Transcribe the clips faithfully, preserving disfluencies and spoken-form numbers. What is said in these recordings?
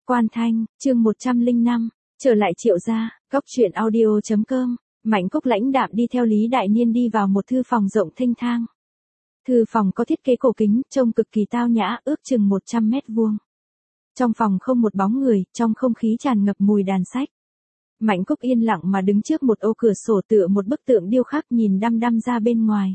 Quan Thanh, chương một trăm lẻ năm, trở lại Triệu gia, góc truyện audio chấm com. Mạnh Cúc lãnh đạm đi theo Lý Đại Niên đi vào một thư phòng rộng thênh thang. Thư phòng có thiết kế cổ kính, trông cực kỳ tao nhã, ước chừng một trăm mét vuông. Trong phòng không một bóng người, trong không khí tràn ngập mùi đàn sách. Mạnh Cúc yên lặng mà đứng trước một ô cửa sổ tựa một bức tượng điêu khắc nhìn đăm đăm ra bên ngoài.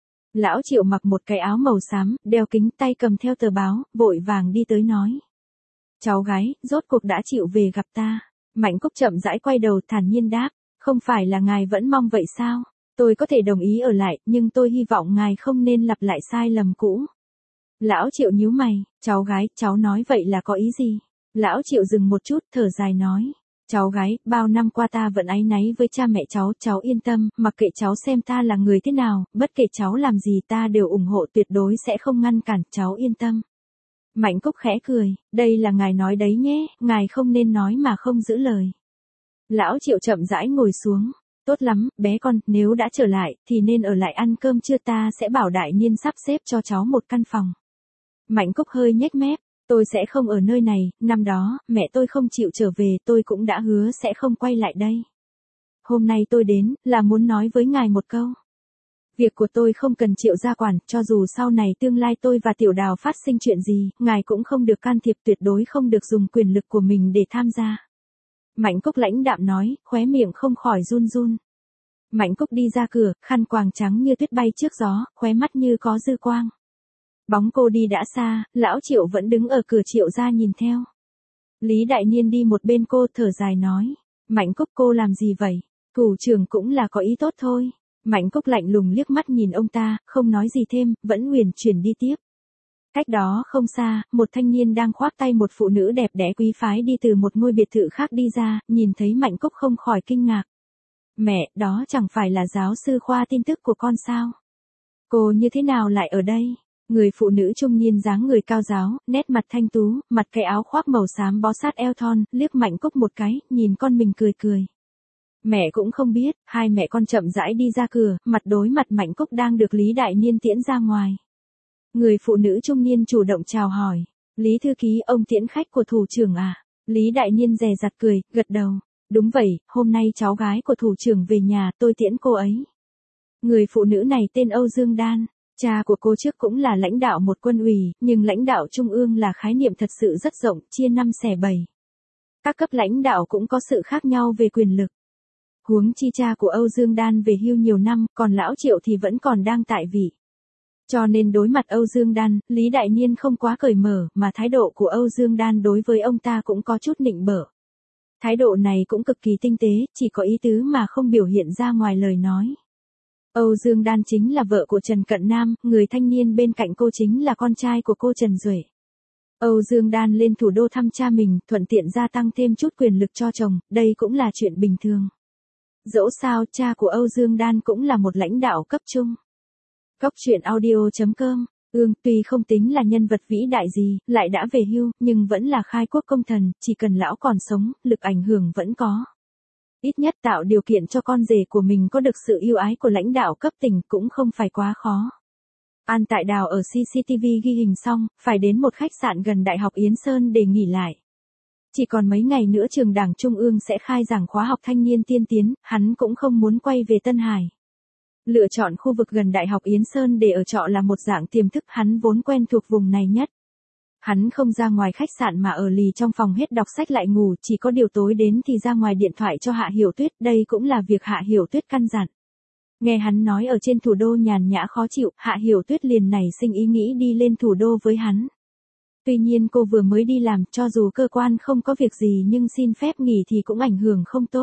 Lão Triệu mặc một cái áo màu xám, đeo kính, tay cầm theo tờ báo, vội vàng đi tới nói. Cháu gái, rốt cuộc đã chịu về gặp ta. Mạnh Cúc chậm rãi quay đầu thản nhiên đáp, không phải là ngài vẫn mong vậy sao? Tôi có thể đồng ý ở lại, nhưng tôi hy vọng ngài không nên lặp lại sai lầm cũ. Lão Triệu nhíu mày, cháu gái, cháu nói vậy là có ý gì? Lão Triệu dừng một chút, thở dài nói. Cháu gái, bao năm qua ta vẫn áy náy với cha mẹ cháu, cháu yên tâm, mặc kệ cháu xem ta là người thế nào, bất kể cháu làm gì ta đều ủng hộ, tuyệt đối sẽ không ngăn cản, cháu yên tâm. Mạnh Cúc khẽ cười, đây là ngài nói đấy nhé, ngài không nên nói mà không giữ lời. Lão Triệu chậm rãi ngồi xuống, tốt lắm, bé con, nếu đã trở lại, thì nên ở lại ăn cơm trưa, ta sẽ bảo Đại Niên sắp xếp cho cháu một căn phòng. Mạnh Cúc hơi nhếch mép, tôi sẽ không ở nơi này, năm đó, mẹ tôi không chịu trở về, tôi cũng đã hứa sẽ không quay lại đây. Hôm nay tôi đến, là muốn nói với ngài một câu. Việc của tôi không cần Triệu gia quản, cho dù sau này tương lai tôi và Tiểu Đào phát sinh chuyện gì, ngài cũng không được can thiệp, tuyệt đối không được dùng quyền lực của mình để tham gia. Mạnh Cúc lãnh đạm nói, khóe miệng không khỏi run run. Mạnh Cúc đi ra cửa, khăn quàng trắng như tuyết bay trước gió, khóe mắt như có dư quang. Bóng cô đi đã xa, lão Triệu vẫn đứng ở cửa Triệu gia nhìn theo. Lý Đại Niên đi một bên cô, thở dài nói, Mạnh Cúc, cô làm gì vậy? Thủ trưởng cũng là có ý tốt thôi. Mạnh Cúc lạnh lùng liếc mắt nhìn ông ta, không nói gì thêm, vẫn uyển chuyển đi tiếp. Cách đó không xa, một thanh niên đang khoác tay một phụ nữ đẹp đẽ quý phái đi từ một ngôi biệt thự khác đi ra, nhìn thấy Mạnh Cúc không khỏi kinh ngạc. Mẹ, đó chẳng phải là giáo sư khoa tin tức của con sao? Cô như thế nào lại ở đây? Người phụ nữ trung niên dáng người cao ráo, nét mặt thanh tú, mặc cái áo khoác màu xám bó sát eo thon, liếc Mạnh Cúc một cái, nhìn con mình cười cười. Mẹ cũng không biết, hai mẹ con chậm rãi đi ra cửa, mặt đối mặt Mạnh Cúc đang được Lý Đại Niên tiễn ra ngoài. Người phụ nữ trung niên chủ động chào hỏi, Lý thư ký, ông tiễn khách của thủ trưởng à? Lý Đại Niên dè dặt cười, gật đầu. Đúng vậy, hôm nay cháu gái của thủ trưởng về nhà, tôi tiễn cô ấy. Người phụ nữ này tên Âu Dương Đan, cha của cô trước cũng là lãnh đạo một quân ủy, nhưng lãnh đạo trung ương là khái niệm thật sự rất rộng, chia năm xẻ bảy. Các cấp lãnh đạo cũng có sự khác nhau về quyền lực. Huống chi cha của Âu Dương Đan về hưu nhiều năm, còn lão Triệu thì vẫn còn đang tại vị. Cho nên đối mặt Âu Dương Đan, Lý Đại Niên không quá cởi mở, mà thái độ của Âu Dương Đan đối với ông ta cũng có chút nịnh bợ. Thái độ này cũng cực kỳ tinh tế, chỉ có ý tứ mà không biểu hiện ra ngoài lời nói. Âu Dương Đan chính là vợ của Trần Cận Nam, người thanh niên bên cạnh cô chính là con trai của cô Trần Duệ. Âu Dương Đan lên thủ đô thăm cha mình, thuận tiện gia tăng thêm chút quyền lực cho chồng, đây cũng là chuyện bình thường. Dẫu sao, cha của Âu Dương Đan cũng là một lãnh đạo cấp trung. Góc truyện audio chấm com, Ương tuy không tính là nhân vật vĩ đại gì, lại đã về hưu, nhưng vẫn là khai quốc công thần, chỉ cần lão còn sống, lực ảnh hưởng vẫn có. Ít nhất tạo điều kiện cho con rể của mình có được sự yêu ái của lãnh đạo cấp tỉnh cũng không phải quá khó. An Tại Đào ở xê xê tê vê ghi hình xong, phải đến một khách sạn gần Đại học Yến Sơn để nghỉ lại. Chỉ còn mấy ngày nữa trường Đảng Trung ương sẽ khai giảng khóa học thanh niên tiên tiến, hắn cũng không muốn quay về Tân Hải. Lựa chọn khu vực gần Đại học Yến Sơn để ở trọ là một dạng tiềm thức, hắn vốn quen thuộc vùng này nhất. Hắn không ra ngoài khách sạn mà ở lì trong phòng hết đọc sách lại ngủ, chỉ có điều tối đến thì ra ngoài điện thoại cho Hạ Hiểu Tuyết, đây cũng là việc Hạ Hiểu Tuyết căn dặn. Nghe hắn nói ở trên thủ đô nhàn nhã khó chịu, Hạ Hiểu Tuyết liền nảy sinh ý nghĩ đi lên thủ đô với hắn. Tuy nhiên cô vừa mới đi làm, cho dù cơ quan không có việc gì nhưng xin phép nghỉ thì cũng ảnh hưởng không tốt.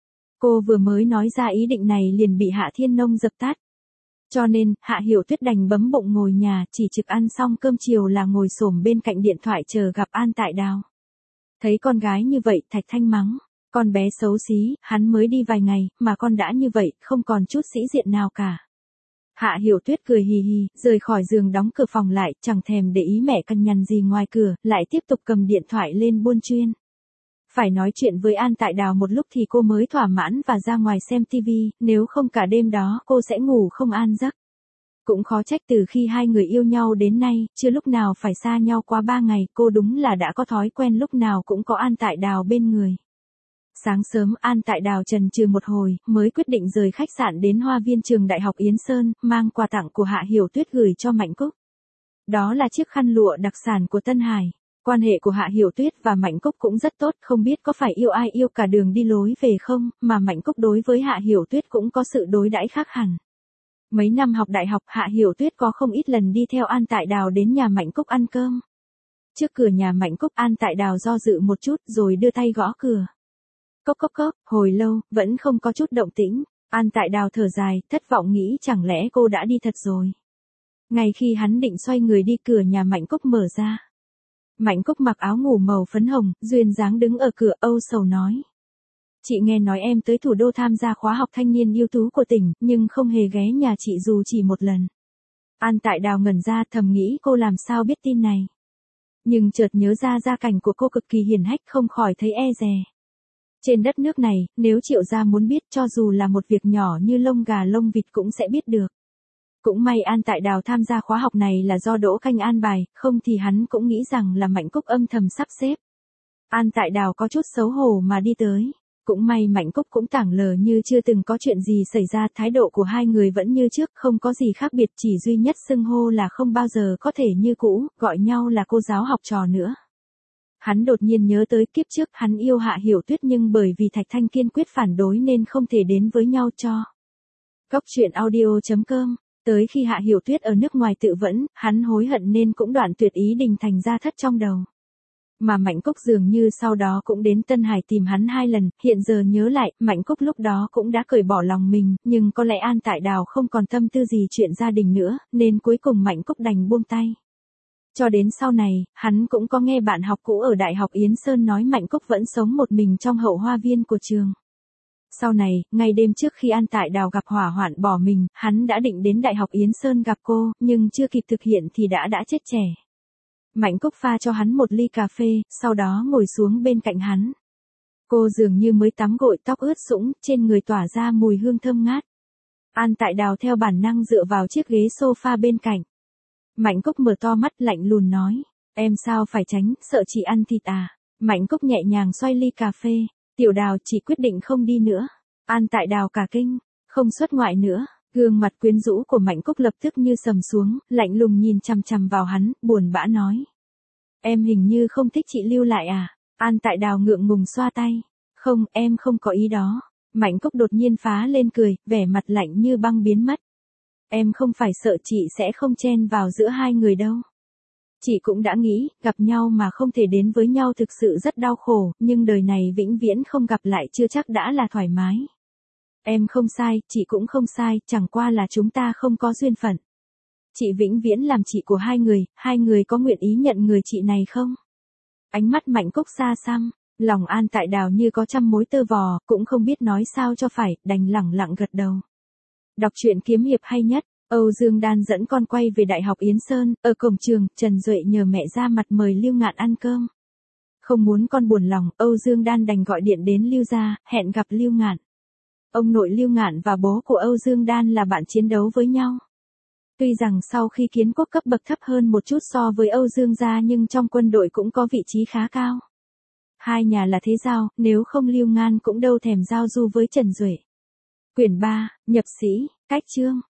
Cô vừa mới nói ra ý định này liền bị Hạ Thiên Nông dập tắt. Cho nên, Hạ Hiểu Tuyết đành bấm bụng ngồi nhà, chỉ trực ăn xong cơm chiều là ngồi xổm bên cạnh điện thoại chờ gặp An Tại Đào. Thấy con gái như vậy, Thạch Thanh mắng, con bé xấu xí, hắn mới đi vài ngày, mà con đã như vậy, không còn chút sĩ diện nào cả. Hạ Hiểu Tuyết cười hì hì, rời khỏi giường đóng cửa phòng lại, chẳng thèm để ý mẹ cằn nhằn gì ngoài cửa, lại tiếp tục cầm điện thoại lên buôn chuyên. Phải nói chuyện với An Tại Đào một lúc thì cô mới thỏa mãn và ra ngoài xem tivi, nếu không cả đêm đó cô sẽ ngủ không an giấc. Cũng khó trách từ khi hai người yêu nhau đến nay, chưa lúc nào phải xa nhau quá ba ngày, cô đúng là đã có thói quen lúc nào cũng có An Tại Đào bên người. Sáng sớm An Tại Đào chần chừ một hồi, mới quyết định rời khách sạn đến Hoa viên trường Đại học Yến Sơn, mang quà tặng của Hạ Hiểu Tuyết gửi cho Mạnh Cúc. Đó là chiếc khăn lụa đặc sản của Tân Hải. Quan hệ của Hạ Hiểu Tuyết và Mạnh Cúc cũng rất tốt, không biết có phải yêu ai yêu cả đường đi lối về không, mà Mạnh Cúc đối với Hạ Hiểu Tuyết cũng có sự đối đãi khác hẳn. Mấy năm học đại học, Hạ Hiểu Tuyết có không ít lần đi theo An Tại Đào đến nhà Mạnh Cúc ăn cơm. Trước cửa nhà Mạnh Cúc, An Tại Đào do dự một chút rồi đưa tay gõ cửa. Cốc cốc cốc, hồi lâu, vẫn không có chút động tĩnh. An Tại Đào thở dài, thất vọng nghĩ chẳng lẽ cô đã đi thật rồi. Ngay khi hắn định xoay người đi, cửa nhà Mạnh Cúc mở ra. Mạnh Cúc mặc áo ngủ màu phấn hồng, duyên dáng đứng ở cửa, âu sầu nói. Chị nghe nói em tới thủ đô tham gia khóa học thanh niên ưu tú của tỉnh, nhưng không hề ghé nhà chị dù chỉ một lần. An Tại Đào ngẩn ra, thầm nghĩ cô làm sao biết tin này. Nhưng chợt nhớ ra gia cảnh của cô cực kỳ hiển hách, không khỏi thấy e dè. Trên đất nước này, nếu Triệu gia muốn biết, cho dù là một việc nhỏ như lông gà lông vịt cũng sẽ biết được. Cũng may An Tại Đào tham gia khóa học này là do Đỗ Khanh an bài, không thì hắn cũng nghĩ rằng là Mạnh Cúc âm thầm sắp xếp. An Tại Đào có chút xấu hổ mà đi tới. Cũng may Mạnh Cúc cũng tảng lờ như chưa từng có chuyện gì xảy ra, thái độ của hai người vẫn như trước, không có gì khác biệt, chỉ duy nhất xưng hô là không bao giờ có thể như cũ, gọi nhau là cô giáo học trò nữa. Hắn đột nhiên nhớ tới kiếp trước hắn yêu Hạ Hiểu Tuyết nhưng bởi vì Thạch Thanh kiên quyết phản đối nên không thể đến với nhau cho. Góc truyện audio chấm com. Tới khi Hạ Hiểu Tuyết ở nước ngoài tự vẫn, hắn hối hận nên cũng đoạn tuyệt ý định thành ra thất trong đầu. Mà Mạnh Cúc dường như sau đó cũng đến Tân Hải tìm hắn hai lần, hiện giờ nhớ lại, Mạnh Cúc lúc đó cũng đã cởi bỏ lòng mình, nhưng có lẽ An Tại Đào không còn tâm tư gì chuyện gia đình nữa, nên cuối cùng Mạnh Cúc đành buông tay. Cho đến sau này, hắn cũng có nghe bạn học cũ ở Đại học Yến Sơn nói Mạnh Cúc vẫn sống một mình trong hậu hoa viên của trường. Sau này, ngay đêm trước khi An Tại Đào gặp hỏa hoạn bỏ mình, hắn đã định đến Đại học Yến Sơn gặp cô, nhưng chưa kịp thực hiện thì đã đã chết trẻ. Mạnh Cúc pha cho hắn một ly cà phê, sau đó ngồi xuống bên cạnh hắn. Cô dường như mới tắm gội, tóc ướt sũng, trên người tỏa ra mùi hương thơm ngát. An Tại Đào theo bản năng dựa vào chiếc ghế sofa bên cạnh. Mạnh Cúc mở to mắt lạnh lùng nói, em sao phải tránh, sợ chị ăn thịt à? Mạnh Cúc nhẹ nhàng xoay ly cà phê, Tiểu Đào chỉ quyết định không đi nữa. An Tại Đào cả kinh, không xuất ngoại nữa. Gương mặt quyến rũ của Mạnh Cúc lập tức như sầm xuống, lạnh lùng nhìn chằm chằm vào hắn, buồn bã nói. Em hình như không thích chị lưu lại à? An Tại Đào ngượng ngùng xoa tay. Không, em không có ý đó. Mạnh Cúc đột nhiên phá lên cười, vẻ mặt lạnh như băng biến mất. Em không phải sợ chị sẽ không chen vào giữa hai người đâu. Chị cũng đã nghĩ, gặp nhau mà không thể đến với nhau thực sự rất đau khổ, nhưng đời này vĩnh viễn không gặp lại chưa chắc đã là thoải mái. Em không sai, chị cũng không sai, chẳng qua là chúng ta không có duyên phận. Chị vĩnh viễn làm chị của hai người, hai người có nguyện ý nhận người chị này không? Ánh mắt Mạnh Cúc xa xăm, lòng An Tại Đào như có trăm mối tơ vò, cũng không biết nói sao cho phải, đành lẳng lặng gật đầu. Đọc truyện kiếm hiệp hay nhất, Âu Dương Đan dẫn con quay về Đại học Yến Sơn, ở cổng trường, Trần Duệ nhờ mẹ ra mặt mời Lưu Ngạn ăn cơm. Không muốn con buồn lòng, Âu Dương Đan đành gọi điện đến Lưu gia, hẹn gặp Lưu Ngạn. Ông nội Lưu Ngạn và bố của Âu Dương Đan là bạn chiến đấu với nhau. Tuy rằng sau khi kiến quốc cấp bậc thấp hơn một chút so với Âu Dương gia nhưng trong quân đội cũng có vị trí khá cao. Hai nhà là thế giao, nếu không Lưu Ngạn cũng đâu thèm giao du với Trần Duệ. Quyển ba, nhập sĩ, cách chương.